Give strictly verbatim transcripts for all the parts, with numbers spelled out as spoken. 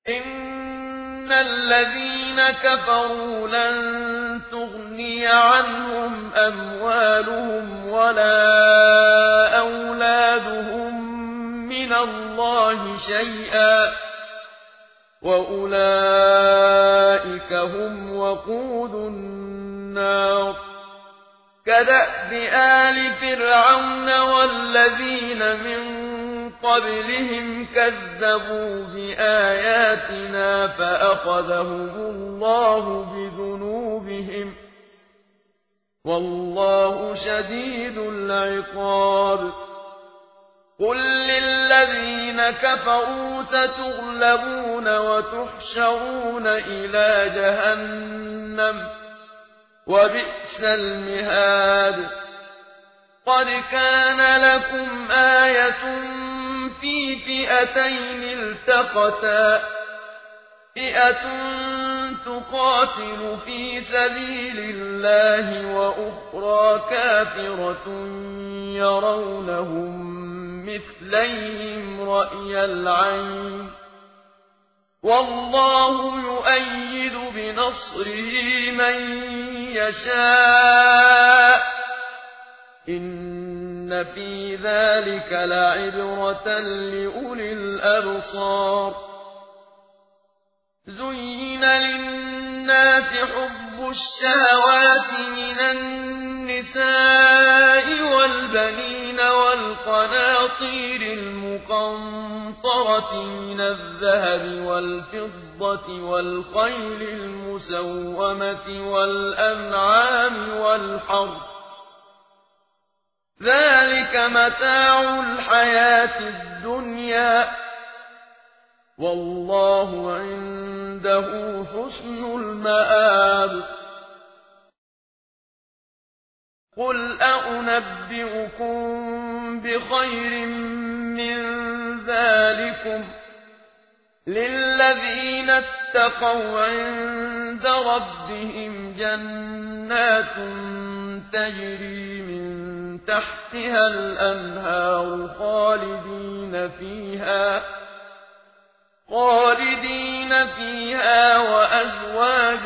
إن الذين كفروا لن تغني عنهم أموالهم ولا أولادهم من الله شيئا وأولئك هم وقود النار كدأب آل فرعون والذين من قبلهم كذبوا بآياتنا فأخذهم الله بذنوبهم والله شديد العقاب قل للذين كفروا ستغلبون وتحشرون إلى جهنم وبئس المهاد قد كان لكم آية في فئتين التقتا فئة تقاتل في سبيل الله وأخرى كافرة يرونهم مثليهم رأي العين والله يؤيد بنصره من يشاء إن في ذلك لعبرة لأولي الأبصار زين للناس حب الشهوات من النساء والبنين والقناطير المقنطرة من الذهب والفضة والخيل المسومة والأنعام والحرث ذلك متاع الحياة الدنيا والله عنده حسن المآب قل أنبئكم بخير من ذلكم للذين اتقوا عند ربهم جنات تجري من تحتها الأنهار خالدين فيها خالدين فيها وأزواج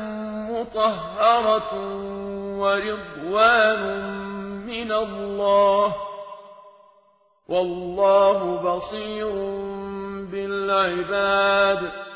مطهرة ورضوان من الله والله بصير بالعباد